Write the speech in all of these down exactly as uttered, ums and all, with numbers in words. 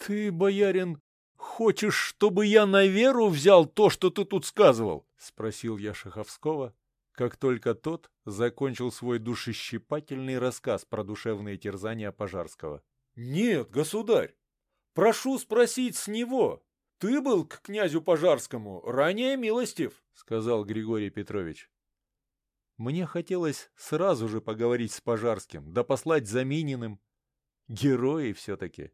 Ты, боярин, хочешь, чтобы я на веру взял то, что ты тут сказывал? — спросил я Шаховского, как только тот закончил свой душещипательный рассказ про душевные терзания Пожарского. — Нет, государь, прошу спросить с него. Ты был к князю Пожарскому ранее милостив, — сказал Григорий Петрович. Мне хотелось сразу же поговорить с Пожарским, да послать за Мининым. Герои все-таки.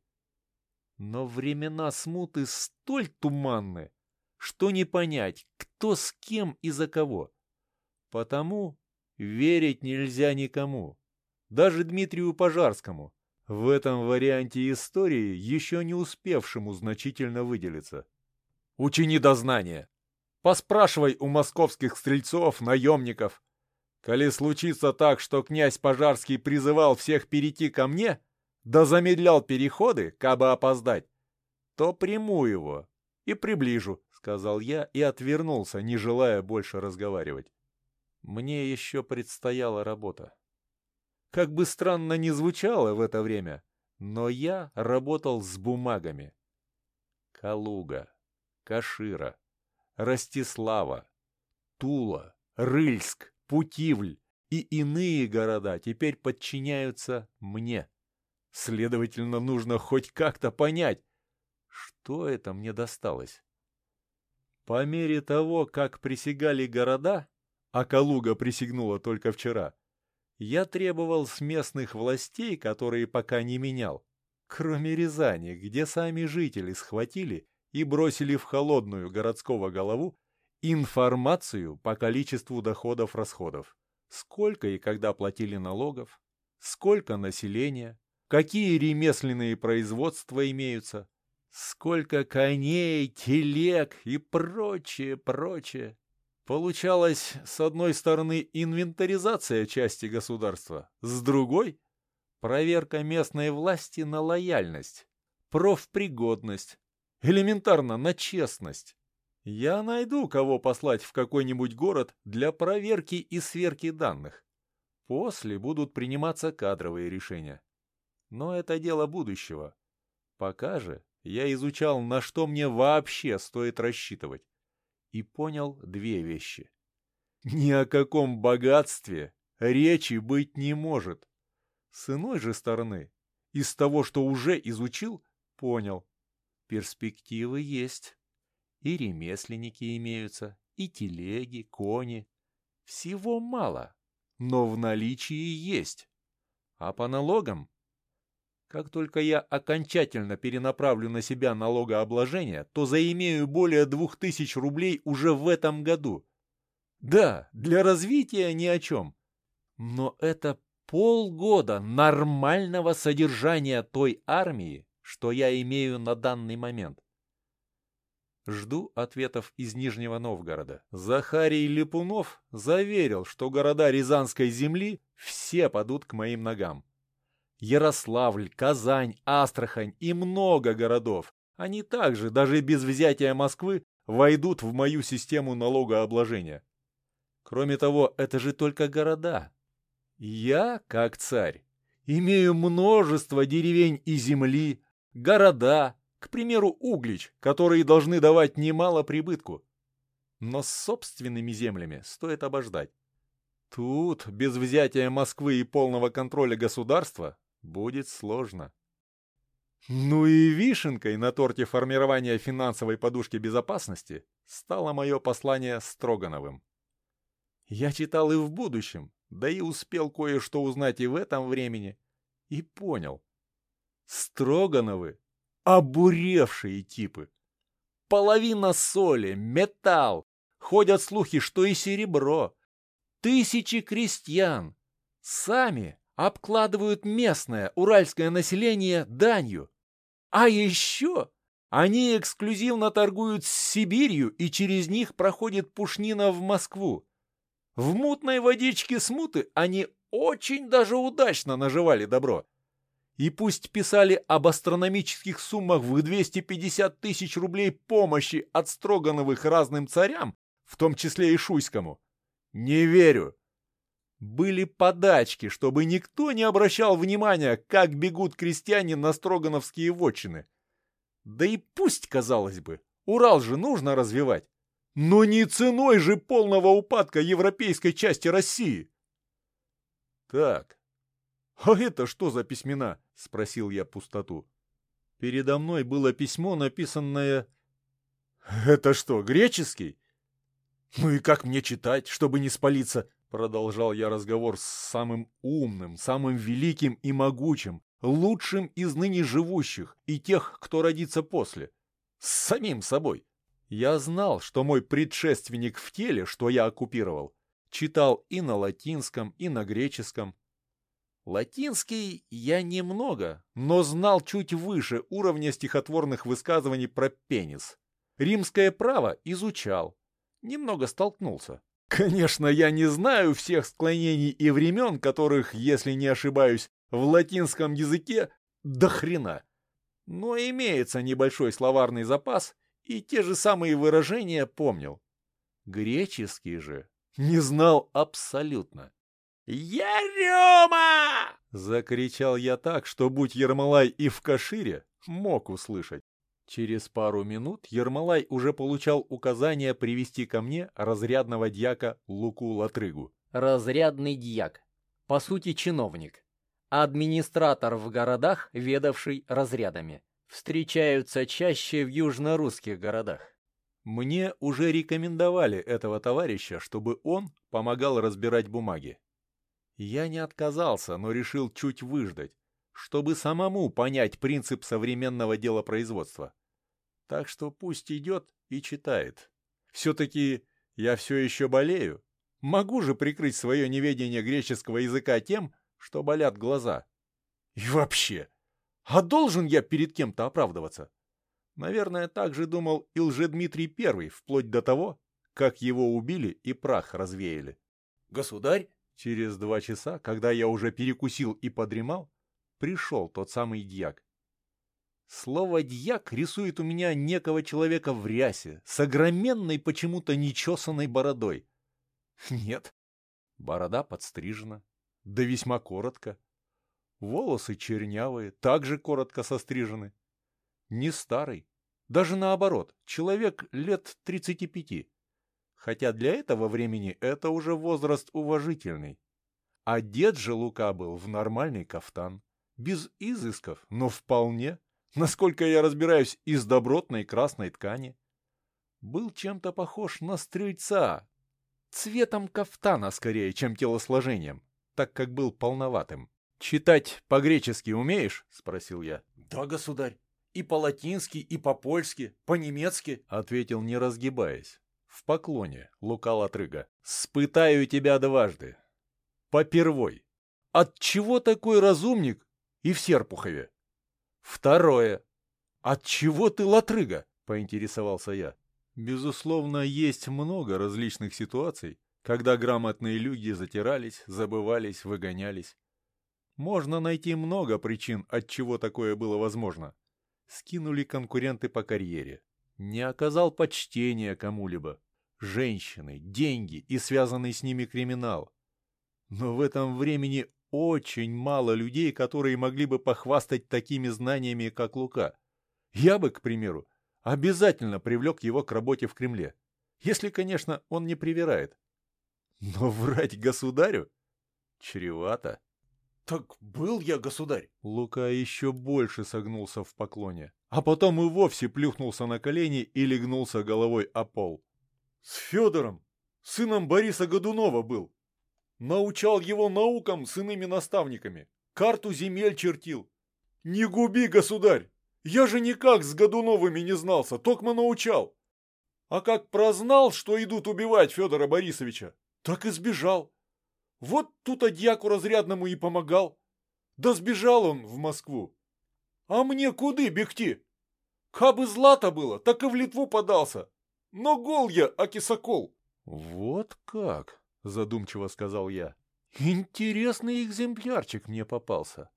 Но времена смуты столь туманны, что не понять, кто с кем и за кого. Потому верить нельзя никому, даже Дмитрию Пожарскому, в этом варианте истории, еще не успевшему значительно выделиться. Учини дознание. Поспрашивай у московских стрельцов, наемников. Коли случится так, что князь Пожарский призывал всех перейти ко мне, да замедлял переходы, кабы опоздать, то приму его и приближу, — сказал я и отвернулся, не желая больше разговаривать. Мне еще предстояла работа. Как бы странно ни звучало в это время, но я работал с бумагами. Калуга, Кашира, Ростислава, Тула, Рыльск, Путивль и иные города теперь подчиняются мне. Следовательно, нужно хоть как-то понять, что это мне досталось. По мере того, как присягали города, а Калуга присягнула только вчера, я требовал с местных властей, которые пока не менял, кроме Рязани, где сами жители схватили и бросили в холодную городского голову, информацию по количеству доходов-расходов. Сколько и когда платили налогов, сколько населения, какие ремесленные производства имеются, сколько коней, телег и прочее, прочее. Получалась, с одной стороны, инвентаризация части государства, с другой – проверка местной власти на лояльность, профпригодность, элементарно на честность. Я найду, кого послать в какой-нибудь город для проверки и сверки данных. После будут приниматься кадровые решения. Но это дело будущего. Пока же я изучал, на что мне вообще стоит рассчитывать. И понял две вещи. Ни о каком богатстве речи быть не может. С иной же стороны, из того, что уже изучил, понял. Перспективы есть. И ремесленники имеются, и телеги, кони. Всего мало, но в наличии есть. А по налогам? Как только я окончательно перенаправлю на себя налогообложение, то заимею более двух тысяч рублей уже в этом году. Да, для развития ни о чем. Но это полгода нормального содержания той армии, что я имею на данный момент. Жду ответов из Нижнего Новгорода. Захарий Липунов заверил, что города Рязанской земли все падут к моим ногам. Ярославль, Казань, Астрахань и много городов. Они также, даже без взятия Москвы, войдут в мою систему налогообложения. Кроме того, это же только города. Я, как царь, имею множество деревень и земли, города, к примеру, Углич, которые должны давать немало прибытку. Но с собственными землями стоит обождать. Тут, без взятия Москвы и полного контроля государства, будет сложно. Ну и вишенкой на торте формирования финансовой подушки безопасности стало мое послание Строгановым. Я читал и в будущем, да и успел кое-что узнать и в этом времени, и понял. Строгановы — обуревшие типы. Половина соли, металл, ходят слухи, что и серебро. Тысячи крестьян сами обкладывают местное уральское население данью. А еще они эксклюзивно торгуют с Сибирью, и через них проходит пушнина в Москву. В мутной водичке смуты они очень даже удачно наживали добро. И пусть писали об астрономических суммах в двести пятьдесят тысяч рублей помощи от Строгановых разным царям, в том числе и Шуйскому, не верю. Были подачки, чтобы никто не обращал внимания, как бегут крестьяне на строгановские вотчины. Да и пусть, казалось бы, Урал же нужно развивать. Но не ценой же полного упадка европейской части России. Так, а это что за письмена? Спросил я пустоту. Передо мной было письмо, написанное... Это что, греческий? Ну и как мне читать, чтобы не спалиться? Продолжал я разговор с самым умным, самым великим и могучим, лучшим из ныне живущих и тех, кто родится после. С самим собой. Я знал, что мой предшественник в теле, что я оккупировал, читал и на латинском, и на греческом. Латинский я немного, но знал чуть выше уровня стихотворных высказываний про пенис. Римское право изучал. Немного столкнулся. Конечно, я не знаю всех склонений и времен, которых, если не ошибаюсь, в латинском языке до хрена. Но имеется небольшой словарный запас, и те же самые выражения помнил. Греческий же не знал абсолютно. «Ерема!» — закричал я так, что, будь Ермолай и в Кашире, мог услышать. Через пару минут Ермолай уже получал указание привести ко мне разрядного дьяка Луку Латрыгу. Разрядный дьяк. По сути, чиновник. Администратор в городах, ведавший разрядами. Встречаются чаще в южно-русских городах. Мне уже рекомендовали этого товарища, чтобы он помогал разбирать бумаги. Я не отказался, но решил чуть выждать, чтобы самому понять принцип современного делопроизводства. Так что пусть идет и читает. Все-таки я все еще болею. Могу же прикрыть свое неведение греческого языка тем, что болят глаза. И вообще, а должен я перед кем-то оправдываться? Наверное, так же думал и Лжедмитрий Первый, вплоть до того, как его убили и прах развеяли. «Государь!» Через два часа, когда я уже перекусил и подремал, пришел тот самый дьяк. Слово «дьяк» рисует у меня некого человека в рясе, с огроменной почему-то нечесанной бородой. Нет, борода подстрижена, да весьма коротко. Волосы чернявые, также коротко сострижены. Не старый, даже наоборот, человек лет тридцати пяти. Хотя для этого времени это уже возраст уважительный. Одет же Лука был в нормальный кафтан, без изысков, но вполне, насколько я разбираюсь, из добротной красной ткани. Был чем-то похож на стрельца, цветом кафтана скорее, чем телосложением, так как был полноватым. «Читать по-гречески умеешь?» — спросил я. «Да, государь, и по-латински, и по-польски, по-немецки», — ответил, не разгибаясь. В поклоне, Лука Латрыга. «Спытаю тебя дважды. Попервой. Отчего такой разумник и в Серпухове? Второе. Отчего ты Латрыга?» — поинтересовался я. Безусловно, есть много различных ситуаций, когда грамотные люди затирались, забывались, выгонялись. Можно найти много причин, отчего такое было возможно. Скинули конкуренты по карьере. Не оказал почтения кому-либо. Женщины, деньги и связанный с ними криминал. Но в этом времени очень мало людей, которые могли бы похвастать такими знаниями, как Лука. Я бы, к примеру, обязательно привлек его к работе в Кремле. Если, конечно, он не привирает. Но врать государю? Чревато. «Так был я государь!» Лука еще больше согнулся в поклоне, а потом и вовсе плюхнулся на колени и легнулся головой о пол. «С Федором, сыном Бориса Годунова был. Научал его наукам с иными наставниками. Карту земель чертил. Не губи, государь! Я же никак с Годуновыми не знался, токмо научал. А как прознал, что идут убивать Федора Борисовича, так и сбежал. Вот тут дьяку разрядному и помогал. Да сбежал он в Москву. А мне куды бегти? Кабы злато было, так и в Литву подался. Но гол я, аки сокол». «Вот как?» — задумчиво сказал я. «Интересный экземплярчик мне попался.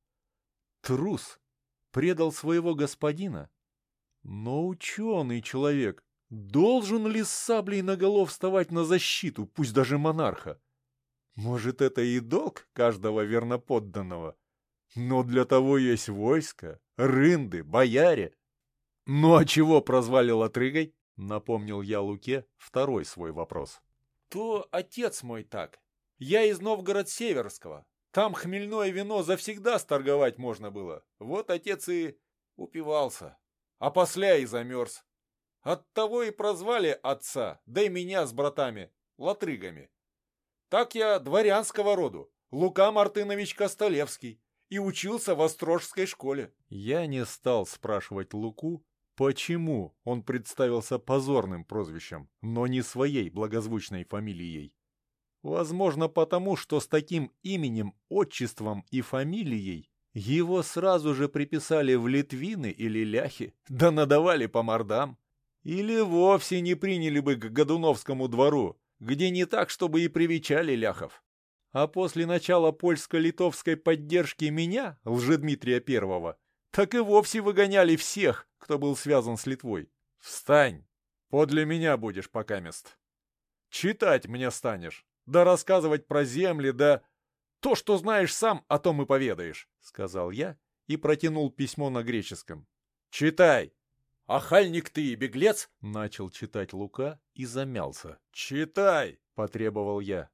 Трус. Предал своего господина. Но ученый человек должен ли с саблей наголо вставать на защиту, пусть даже монарха? Может, это и долг каждого верноподданного? Но для того есть войско, рынды, бояре. «Ну а чего прозвали латрыгой?» — напомнил я Луке второй свой вопрос. «То отец мой так. Я из Новгород-Северского. Там хмельное вино завсегда сторговать можно было. Вот отец и упивался. А после и замерз. Оттого и прозвали отца, да и меня с братами, латрыгами. Так я дворянского роду, Лука Мартынович Костолевский, и учился в Острожской школе». Я не стал спрашивать Луку, почему он представился позорным прозвищем, но не своей благозвучной фамилией. Возможно, потому, что с таким именем, отчеством и фамилией его сразу же приписали в Литвины или ляхи, да надавали по мордам. Или вовсе не приняли бы к Годуновскому двору, где не так, чтобы и привечали ляхов. А после начала польско-литовской поддержки меня, Лжедмитрия Первого, так и вовсе выгоняли всех, кто был связан с Литвой. Встань, подле меня будешь покамест. Читать мне станешь, да рассказывать про земли, да... То, что знаешь сам, о том и поведаешь, — сказал я и протянул письмо на греческом. Читай. «Ахальник ты и беглец?» — начал читать Лука и замялся. «Читай!» — потребовал я.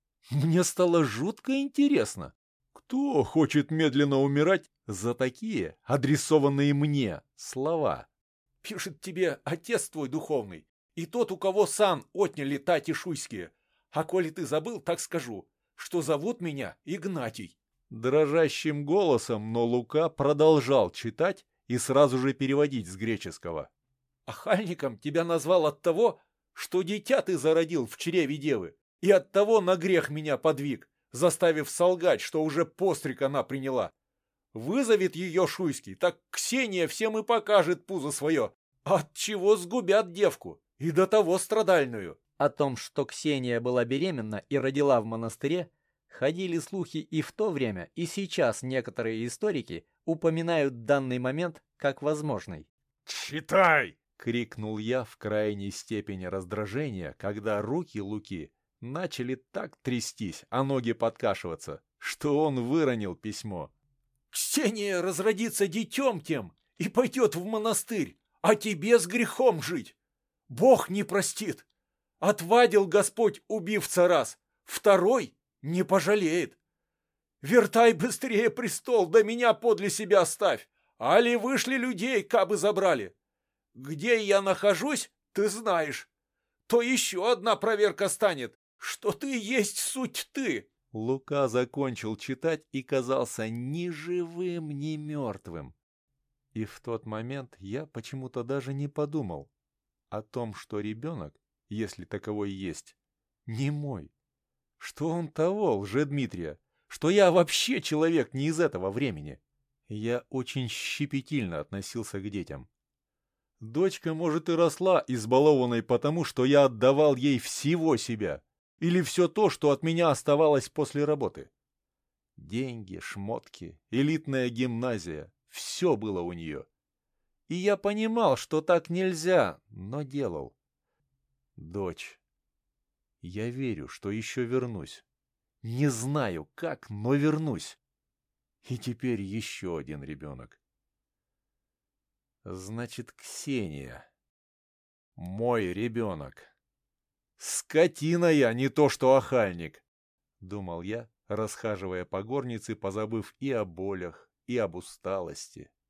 Мне стало жутко интересно. Кто хочет медленно умирать за такие, адресованные мне, слова? «Пишет тебе отец твой духовный, и тот, у кого сан отняли тати шуйские. А коли ты забыл, так скажу, что зовут меня Игнатий». Дрожащим голосом, но Лука продолжал читать и сразу же переводить с греческого. «Ахальником тебя назвал от того, что дитя ты зародил в чреве девы, и от того на грех меня подвиг, заставив солгать, что уже постриг она приняла. Вызовет ее Шуйский, так Ксения всем и покажет пузо свое, от чего сгубят девку, и до того страдальную». О том, что Ксения была беременна и родила в монастыре, ходили слухи и в то время, и сейчас некоторые историки упоминают данный момент как возможный. «Читай!» — крикнул я в крайней степени раздражения, когда руки Луки начали так трястись, а ноги подкашиваться, что он выронил письмо. «Ксения разродится детем тем и пойдет в монастырь, а тебе с грехом жить. Бог не простит. Отвадил Господь убивца раз, второй не пожалеет. Вертай быстрее престол, да меня подле себя ставь, али вышли людей, кабы забрали. Где я нахожусь, ты знаешь. То еще одна проверка станет, что ты есть суть ты». Лука закончил читать и казался ни живым, ни мертвым. И в тот момент я почему-то даже не подумал о том, что ребенок, если таковой есть, не мой. Что он того, Лжедмитрия, что я вообще человек не из этого времени. Я очень щепетильно относился к детям. Дочка, может, и росла избалованной потому, что я отдавал ей всего себя, или все то, что от меня оставалось после работы. Деньги, шмотки, элитная гимназия — все было у нее. И я понимал, что так нельзя, но делал. Дочь, я верю, что еще вернусь. Не знаю как, но вернусь. И теперь еще один ребенок. Значит, Ксения. Мой ребенок. Скотина я, не то что охальник, думал я, расхаживая по горнице, позабыв и о болях, и об усталости.